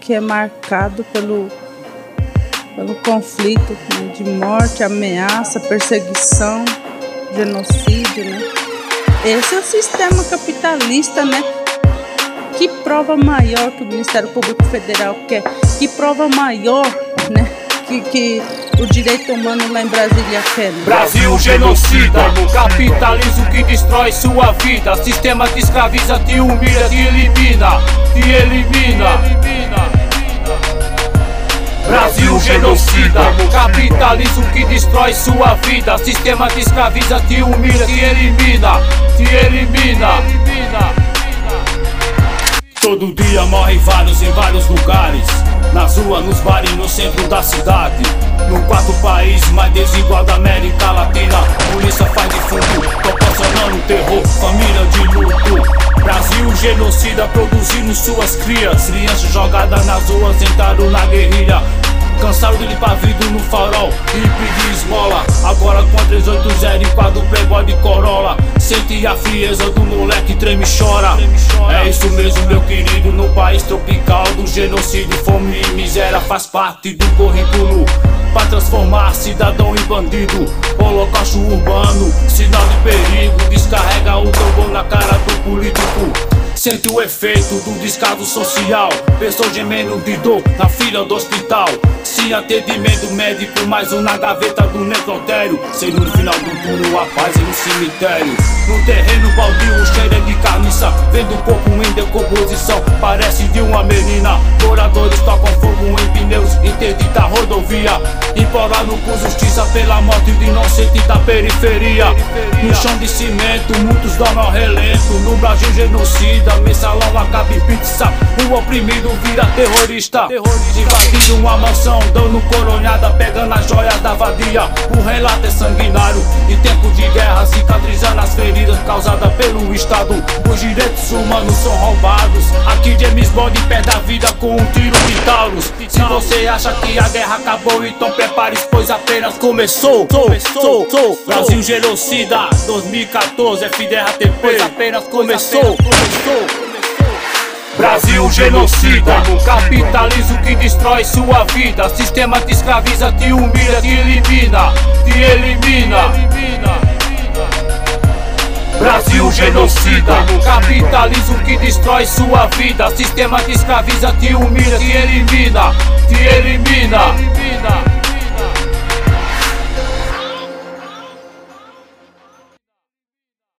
que é marcado pelo conflito, né, de morte, ameaça, perseguição, genocídio, né? Esse é o sistema capitalista, né? Que prova maior que o Ministério Público Federal quer? Que prova maior, né? Que o direito humano lá em Brasília quer? Né? Brasil genocida, capitalismo que destrói sua vida, sistema que escraviza, te humilha, te elimina, te elimina. Brasil genocida, capitalismo que destrói sua vida, sistema que escraviza, te humilha, te elimina, te elimina. Todo dia morrem vários em vários lugares, nas ruas, nos bares, no centro da cidade. No quarto país mais desigual da América Latina, polícia faz defunto, proporcionando terror, família de luto. Brasil genocida produzindo suas crianças jogadas nas ruas, entraram na guerrilha. Cansaram de limpar vidro no farol e pedir esmola. Agora com a 380 e Playboy de Corolla, sente a frieza do moleque, treme e chora. É isso mesmo, meu querido, no país tropical do genocídio, fome e miséria faz parte do currículo. Pra transformar cidadão em bandido, holocausto urbano, sinal de perigo, descarrega o tambor na cara do político. Sente o efeito do descaso social, pessoa gemendo de dor na fila do hospital. Sem atendimento médico, mais um na gaveta do necrotério. Sendo no final do túnel a paz no cemitério. No terreno baldio, cheiro de carniça, vendo o corpo em decomposição, parece de uma menina. Moradores tocam fogo em pneus, interdita a rodovia, implorando por justiça pela morte de inocente da periferia. No chão de cimento, muitos dormem ao relento. No Brasil genocida, mensalão acaba em pizza. O oprimido vira terrorista, invadindo uma mansão, dando coronhada, pegando as joias da vadia. O relato é sanguinário, em tempo de guerra, cicatrizando as feridas causadas pelo Estado. Os direitos humanos são roubados. Aqui James Bond perde a vida com um tiro de Taurus. Se você acha que a guerra acabou, então prepare-se, pois apenas começou. Brasil genocida, 2014, FDRTP, pois apenas começou. Brasil genocida, capitalismo que destrói sua vida, sistema que escraviza, te humilha, te elimina, te elimina. Brasil genocida, capitalismo que destrói sua vida, sistema que escraviza, te humilha, te elimina, te elimina.